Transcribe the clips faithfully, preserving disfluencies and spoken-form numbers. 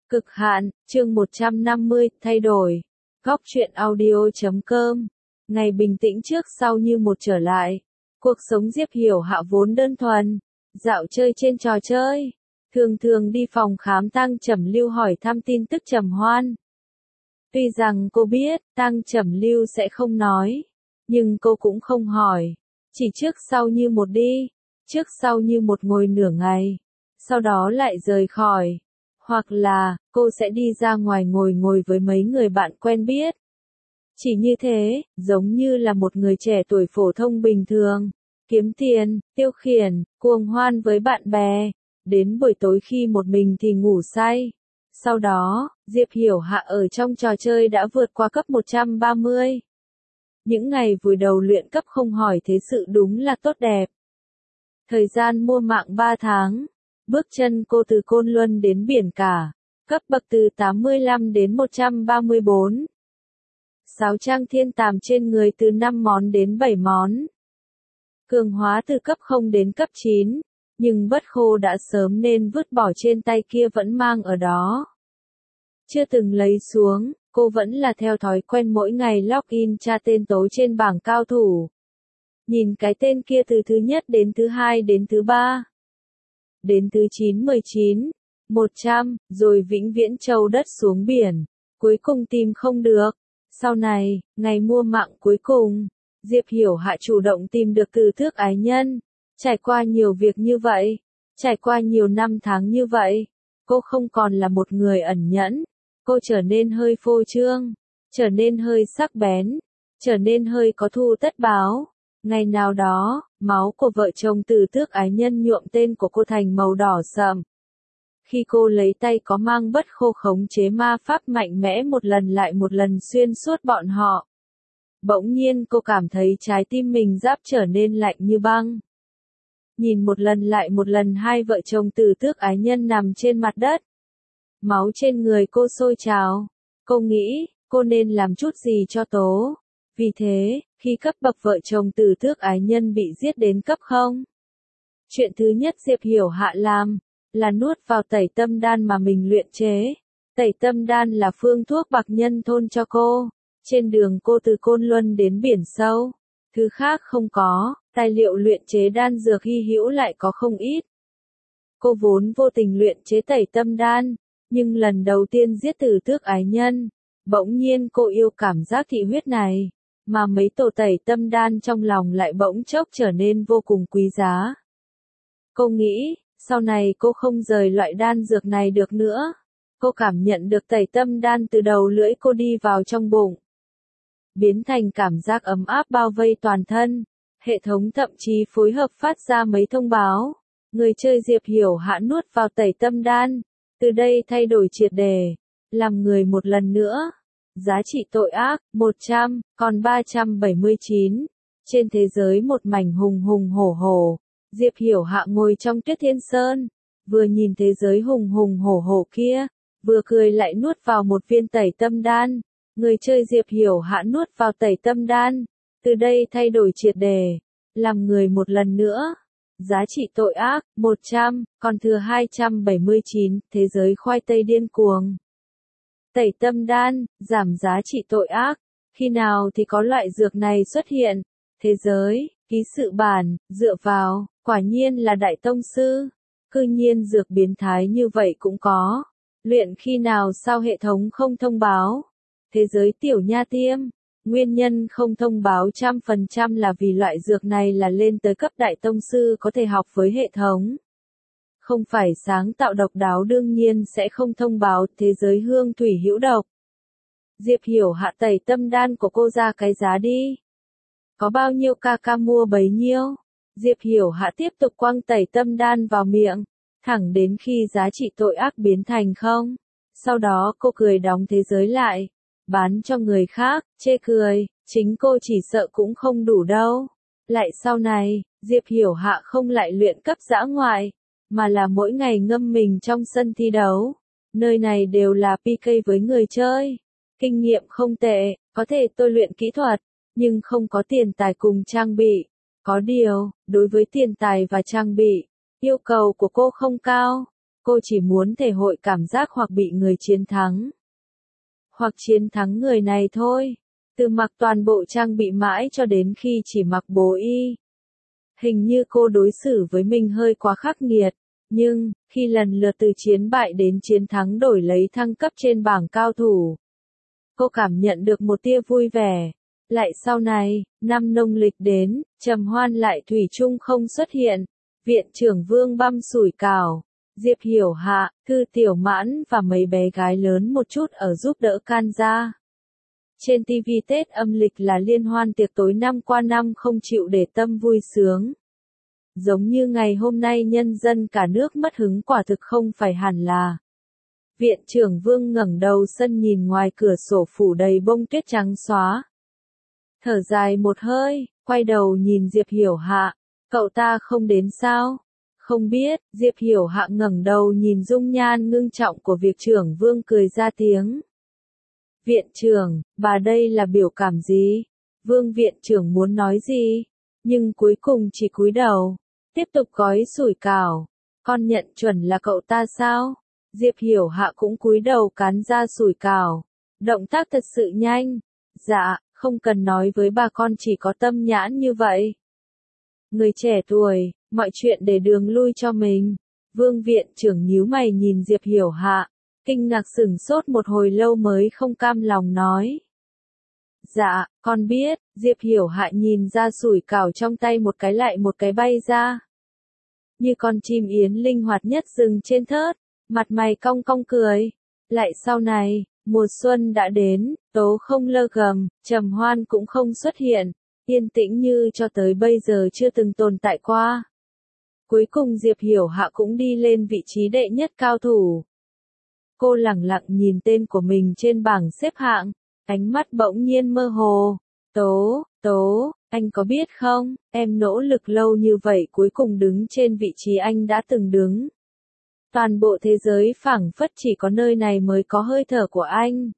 Cực hạn, chương một trăm năm mươi, thay đổi. Góc truyện audio chấm com. Ngày bình tĩnh trước sau như một trở lại. Cuộc sống Diệp Hiểu Hạ vốn đơn thuần. Dạo chơi trên trò chơi. Thường thường đi phòng khám Tăng Trầm Lưu hỏi thăm tin tức Trầm Hoan. Tuy rằng cô biết, Tăng Trầm Lưu sẽ không nói. Nhưng cô cũng không hỏi. Chỉ trước sau như một đi. Trước sau như một ngồi nửa ngày. Sau đó lại rời khỏi. Hoặc là, cô sẽ đi ra ngoài ngồi ngồi với mấy người bạn quen biết. Chỉ như thế, giống như là một người trẻ tuổi phổ thông bình thường. Kiếm tiền, tiêu khiển, cuồng hoan với bạn bè. Đến buổi tối khi một mình thì ngủ say. Sau đó, Diệp Hiểu Hạ ở trong trò chơi đã vượt qua cấp một trăm ba mươi. Những ngày vùi đầu luyện cấp không hỏi thế sự đúng là tốt đẹp. Thời gian mua mạng ba tháng. Bước chân cô từ Côn Luân đến Biển Cả, cấp bậc từ tám mươi lăm đến một trăm ba mươi bốn. Sáu trang thiên tàm trên người từ năm món đến bảy món. Cường hóa từ cấp không đến cấp chín, nhưng bất khô đã sớm nên vứt bỏ trên tay kia vẫn mang ở đó. Chưa từng lấy xuống, cô vẫn là theo thói quen mỗi ngày login tra tên tố trên bảng cao thủ. Nhìn cái tên kia từ thứ nhất đến thứ hai đến thứ ba. Đến thứ chín mười chín, một trăm, rồi vĩnh viễn châu đất xuống biển, cuối cùng tìm không được. Sau này, ngày mua mạng cuối cùng, Diệp Hiểu Hạ chủ động tìm được từ thước ái nhân. Trải qua nhiều việc như vậy, trải qua nhiều năm tháng như vậy, cô không còn là một người ẩn nhẫn, cô trở nên hơi phô trương, trở nên hơi sắc bén, trở nên hơi có thù tất báo. Ngày nào đó, máu của vợ chồng Từ Tước ái nhân nhuộm tên của cô thành màu đỏ sậm. Khi cô lấy tay có mang bất khô khống chế ma pháp mạnh mẽ một lần lại một lần xuyên suốt bọn họ. Bỗng nhiên cô cảm thấy trái tim mình giáp trở nên lạnh như băng. Nhìn một lần lại một lần hai vợ chồng Từ Tước ái nhân nằm trên mặt đất. Máu trên người cô sôi trào. Cô nghĩ, cô nên làm chút gì cho Tố. Vì thế, khi cấp bậc vợ chồng Từ Tước ái nhân bị giết đến cấp không. Chuyện thứ nhất Diệp Hiểu Hạ làm, là nuốt vào tẩy tâm đan mà mình luyện chế. Tẩy tâm đan là phương thuốc bạc nhân thôn cho cô. Trên đường cô từ Côn Luân đến biển sâu. Thứ khác không có, tài liệu luyện chế đan dược hy hữu lại có không ít. Cô vốn vô tình luyện chế tẩy tâm đan, nhưng lần đầu tiên giết Từ Tước ái nhân, bỗng nhiên cô yêu cảm giác thị huyết này. Mà mấy tổ tẩy tâm đan trong lòng lại bỗng chốc trở nên vô cùng quý giá. Cô nghĩ, sau này cô không rời loại đan dược này được nữa. Cô cảm nhận được tẩy tâm đan từ đầu lưỡi cô đi vào trong bụng. Biến thành cảm giác ấm áp bao vây toàn thân. Hệ thống thậm chí phối hợp phát ra mấy thông báo. Người chơi Diệp Hiểu Hạ nuốt vào tẩy tâm đan. Từ đây thay đổi triệt đề. Làm người một lần nữa. Giá trị tội ác, một trăm, còn ba trăm bảy mươi chín. Trên thế giới một mảnh hùng hùng hổ hổ. Diệp Hiểu Hạ ngồi trong Tuyết Thiên Sơn. Vừa nhìn thế giới hùng hùng hổ hổ kia. Vừa cười lại nuốt vào một viên tẩy tâm đan. Người chơi Diệp Hiểu Hạ nuốt vào tẩy tâm đan. Từ đây thay đổi triệt đề. Làm người một lần nữa. Giá trị tội ác, một trăm, còn thừa hai trăm bảy mươi chín. Thế giới khoai tây điên cuồng. Tẩy tâm đan, giảm giá trị tội ác. Khi nào thì có loại dược này xuất hiện? Thế giới, ký sự bản, dựa vào, quả nhiên là đại tông sư. Cư nhiên dược biến thái như vậy cũng có. Luyện khi nào sao hệ thống không thông báo? Thế giới tiểu nha tiêm. Nguyên nhân không thông báo trăm phần trăm là vì loại dược này là lên tới cấp đại tông sư có thể học với hệ thống. Không phải sáng tạo độc đáo đương nhiên sẽ không thông báo thế giới hương thủy hữu độc. Diệp Hiểu Hạ tẩy tâm đan của cô ra cái giá đi. Có bao nhiêu ca ca mua bấy nhiêu. Diệp Hiểu Hạ tiếp tục quăng tẩy tâm đan vào miệng. Thẳng đến khi giá trị tội ác biến thành không. Sau đó cô cười đóng thế giới lại. Bán cho người khác, chê cười. Chính cô chỉ sợ cũng không đủ đâu. Lại sau này, Diệp Hiểu Hạ không lại luyện cấp dã ngoại. Mà là mỗi ngày ngâm mình trong sân thi đấu. Nơi này đều là pê ca với người chơi. Kinh nghiệm không tệ, có thể tôi luyện kỹ thuật, nhưng không có tiền tài cùng trang bị. Có điều, đối với tiền tài và trang bị, yêu cầu của cô không cao. cô chỉ muốn thể hội cảm giác hoặc bị người chiến thắng, hoặc chiến thắng người này thôi. Từ mặc toàn bộ trang bị mãi cho đến khi chỉ mặc bố y. Hình như cô đối xử với mình hơi quá khắc nghiệt, nhưng, khi lần lượt từ chiến bại đến chiến thắng đổi lấy thăng cấp trên bảng cao thủ, cô cảm nhận được một tia vui vẻ. Lại sau này, năm nông lịch đến, Trầm Hoan lại thủy chung không xuất hiện. Viện trưởng Vương băm sủi cảo, Diệp Hiểu Hạ, Thư Tiểu Mãn và mấy bé gái lớn một chút ở giúp đỡ can gia. Trên ti vi Tết âm lịch là liên hoan tiệc tối năm qua năm không chịu để tâm vui sướng. Giống như ngày hôm nay nhân dân cả nước mất hứng quả thực không phải hẳn là. Viện trưởng Vương ngẩng đầu sân nhìn ngoài cửa sổ phủ đầy bông tuyết trắng xóa. Thở dài một hơi, quay đầu nhìn Diệp Hiểu Hạ, cậu ta không đến sao? Không biết, Diệp Hiểu Hạ ngẩng đầu nhìn dung nhan ngưng trọng của viện trưởng Vương cười ra tiếng. Viện trưởng, bà đây là biểu cảm gì? Vương viện trưởng muốn nói gì? Nhưng cuối cùng chỉ cúi đầu, tiếp tục gói sủi cảo. Con nhận chuẩn là cậu ta sao? Diệp Hiểu Hạ cũng cúi đầu cán ra sủi cảo. Động tác thật sự nhanh. Dạ, không cần nói với bà, con chỉ có tâm nhãn như vậy. Người trẻ tuổi, mọi chuyện để đường lui cho mình. Vương viện trưởng nhíu mày nhìn Diệp Hiểu Hạ, kinh ngạc sửng sốt một hồi lâu mới không cam lòng nói. Dạ, con biết. Diệp Hiểu Hạ nhìn ra sủi cảo trong tay một cái lại một cái bay ra. Như con chim yến linh hoạt nhất dừng trên thớt, mặt mày cong cong cười. Lại sau này, mùa xuân đã đến, tố không lơ gầm, Trầm Hoan cũng không xuất hiện, yên tĩnh như cho tới bây giờ chưa từng tồn tại qua. Cuối cùng Diệp Hiểu Hạ cũng đi lên vị trí đệ nhất cao thủ. Cô lẳng lặng nhìn tên của mình trên bảng xếp hạng, ánh mắt bỗng nhiên mơ hồ. Tố, Tố, anh có biết không, em nỗ lực lâu như vậy cuối cùng đứng trên vị trí anh đã từng đứng. Toàn bộ thế giới phảng phất chỉ có nơi này mới có hơi thở của anh.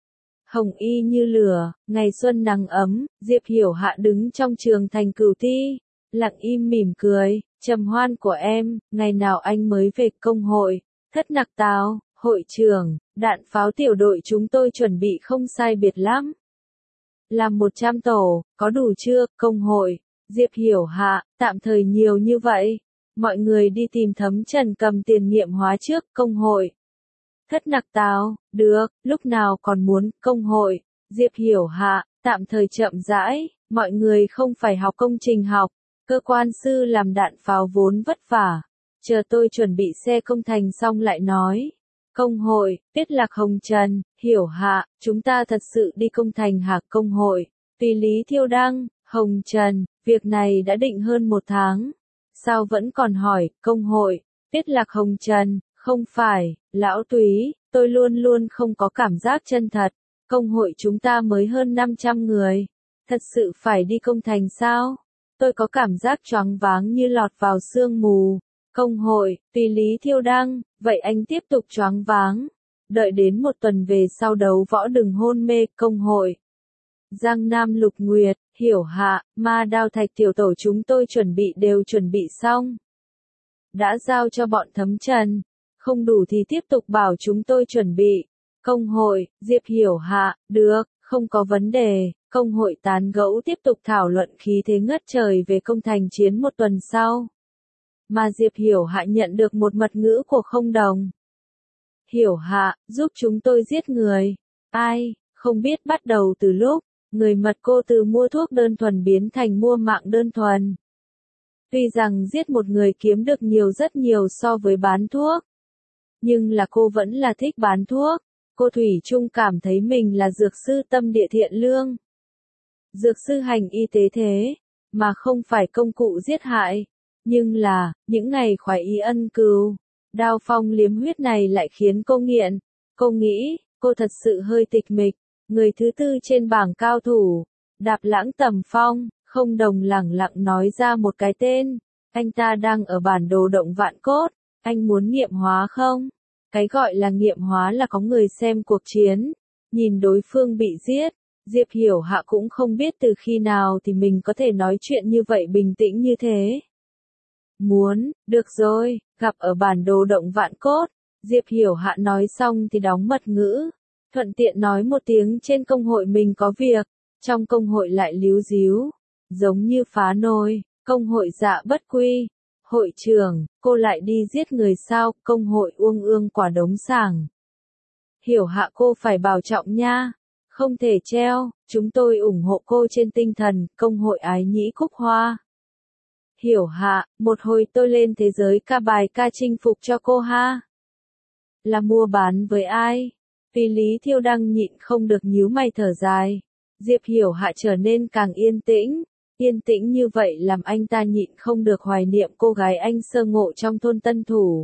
Hồng y như lửa, ngày xuân nắng ấm, Diệp Hiểu Hạ đứng trong trường thành Cửu Thi, lặng im mỉm cười. Trầm Hoan của em, ngày nào anh mới về công hội? Thất Nặc Tào, hội trưởng, đạn pháo tiểu đội chúng tôi chuẩn bị không sai biệt lắm. Làm một trăm tổ, có đủ chưa? Công hội, Diệp Hiểu Hạ, tạm thời nhiều như vậy. Mọi người đi tìm Thấm Trần cầm tiền nghiệm hóa trước. Công hội. Thất Nặc Tào, được, lúc nào còn muốn? Công hội, Diệp Hiểu Hạ, tạm thời chậm rãi, mọi người không phải học công trình học. Cơ quan sư làm đạn pháo vốn vất vả. Chờ tôi chuẩn bị xe công thành xong lại nói. Công hội, Tiết Lạc Hồng Trần, Hiểu Hạ, chúng ta thật sự đi công thành hả? Công hội, Tùy Lý Thiêu Đăng, Hồng Trần, việc này đã định hơn một tháng. Sao vẫn còn hỏi? Công hội, Tiết Lạc Hồng Trần, không phải, lão Túy, tôi luôn luôn không có cảm giác chân thật. Công hội chúng ta mới hơn năm trăm người. Thật sự phải đi công thành sao? Tôi có cảm giác choáng váng như lọt vào sương mù. Công hội, Tùy Lý Thiêu Đăng, vậy anh tiếp tục choáng váng. Đợi đến một tuần về sau đấu võ đừng hôn mê. Công hội, Giang Nam Lục Nguyệt, Hiểu Hạ, Ma Đao Thạch tiểu tổ chúng tôi chuẩn bị đều chuẩn bị xong. Đã giao cho bọn Thấm Trần. Không đủ thì tiếp tục bảo chúng tôi chuẩn bị. Công hội, Diệp Hiểu Hạ, được, không có vấn đề. Công hội tán gẫu tiếp tục thảo luận khí thế ngất trời về công thành chiến một tuần sau. Mà Diệp Hiểu Hạ nhận được một mật ngữ của Không Đồng. Hiểu Hạ, giúp chúng tôi giết người. Ai, không biết bắt đầu từ lúc, người mật cô từ mua thuốc đơn thuần biến thành mua mạng đơn thuần. Tuy rằng giết một người kiếm được nhiều rất nhiều so với bán thuốc. Nhưng là cô vẫn là thích bán thuốc. Cô thủy chung cảm thấy mình là dược sư tâm địa thiện lương. Dược sư hành y tế thế, mà không phải công cụ giết hại. Nhưng là, những ngày khoái y ân cừu, đao phong liếm huyết này lại khiến cô nghiện. Cô nghĩ, cô thật sự hơi tịch mịch. Người thứ tư trên bảng cao thủ, Đạp Lãng Tầm Phong, Không Đồng lẳng lặng nói ra một cái tên. Anh ta đang ở bản đồ động vạn cốt. Anh muốn nghiệm hóa không? Cái gọi là nghiệm hóa là có người xem cuộc chiến. Nhìn đối phương bị giết. Diệp Hiểu Hạ cũng không biết từ khi nào thì mình có thể nói chuyện như vậy bình tĩnh như thế. Muốn, được rồi, gặp ở bản đồ động vạn cốt. Diệp Hiểu Hạ nói xong thì đóng mật ngữ. Thuận tiện nói một tiếng trên công hội mình có việc. Trong công hội lại líu díu. Giống như phá nồi, công hội Dạ Bất Quy. Hội trưởng, cô lại đi giết người sao? Công hội Uông Ương quả đống sảng. Hiểu Hạ cô phải bảo trọng nha. Không thể treo, chúng tôi ủng hộ cô trên tinh thần, công hội Ái Nhĩ Cúc Hoa. Hiểu Hạ, một hồi tôi lên thế giới ca bài ca chinh phục cho cô ha. Là mua bán với ai? Vì Lý Thiêu Đăng nhịn không được nhíu mày thở dài. Diệp Hiểu Hạ trở nên càng yên tĩnh. Yên tĩnh như vậy làm anh ta nhịn không được hoài niệm cô gái anh sơ ngộ trong thôn Tân Thủ.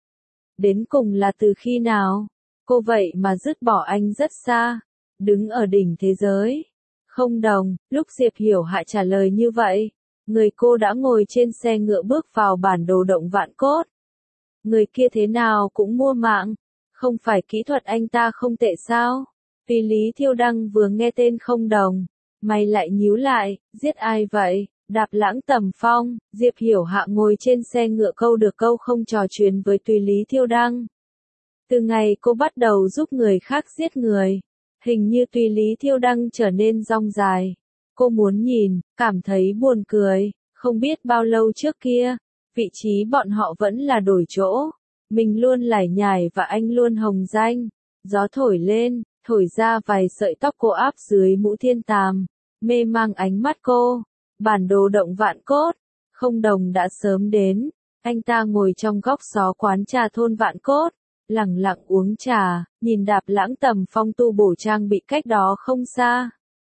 Đến cùng là từ khi nào? Cô vậy mà dứt bỏ anh rất xa. Đứng ở đỉnh thế giới. Không đồng, lúc Diệp Hiểu Hạ trả lời như vậy. Người cô đã ngồi trên xe ngựa bước vào bản đồ động vạn cốt. Người kia thế nào cũng mua mạng. Không phải kỹ thuật anh ta không tệ sao? Vì Lý Thiêu Đăng vừa nghe tên không đồng. Mày lại nhíu lại, giết ai vậy? Đạp Lãng Tầm Phong. Diệp Hiểu Hạ ngồi trên xe ngựa câu được câu không trò chuyện với Tùy Lý Thiêu Đăng. Từ ngày cô bắt đầu giúp người khác giết người, hình như Tùy Lý Thiêu Đăng trở nên dong dài. Cô muốn nhìn, cảm thấy buồn cười, không biết bao lâu trước kia, vị trí bọn họ vẫn là đổi chỗ. Mình luôn lải nhải và anh luôn hồng danh. Gió thổi lên, thổi ra vài sợi tóc cô áp dưới mũ thiên tàm, mê mang ánh mắt cô. Bản đồ động vạn cốt, không đồng đã sớm đến. Anh ta ngồi trong góc xó quán trà thôn vạn cốt, lặng lặng uống trà, nhìn Đạp Lãng Tầm Phong tu bổ trang bị cách đó không xa.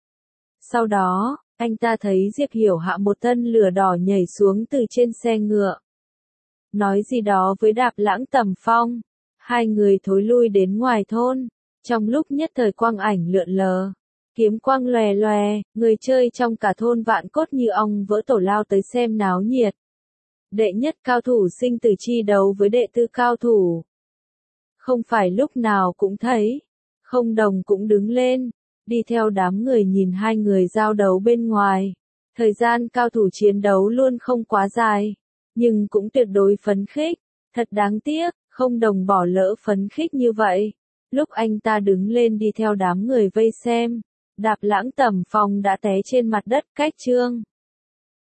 Sau đó, anh ta thấy Diệp Hiểu Hạ một thân lửa đỏ nhảy xuống từ trên xe ngựa. Nói gì đó với Đạp Lãng Tầm Phong. Hai người thối lui đến ngoài thôn. Trong lúc nhất thời quang ảnh lượn lờ, kiếm quang lòe lòe, người chơi trong cả thôn vạn cốt như ong vỡ tổ lao tới xem náo nhiệt. Đệ nhất cao thủ sinh tử chi đấu với đệ tư cao thủ. Không phải lúc nào cũng thấy. Không đồng cũng đứng lên, đi theo đám người nhìn hai người giao đấu bên ngoài. Thời gian cao thủ chiến đấu luôn không quá dài, nhưng cũng tuyệt đối phấn khích. Thật đáng tiếc, không đồng bỏ lỡ phấn khích như vậy. Lúc anh ta đứng lên đi theo đám người vây xem, Đạp Lãng Tầm Phong đã té trên mặt đất cách chương.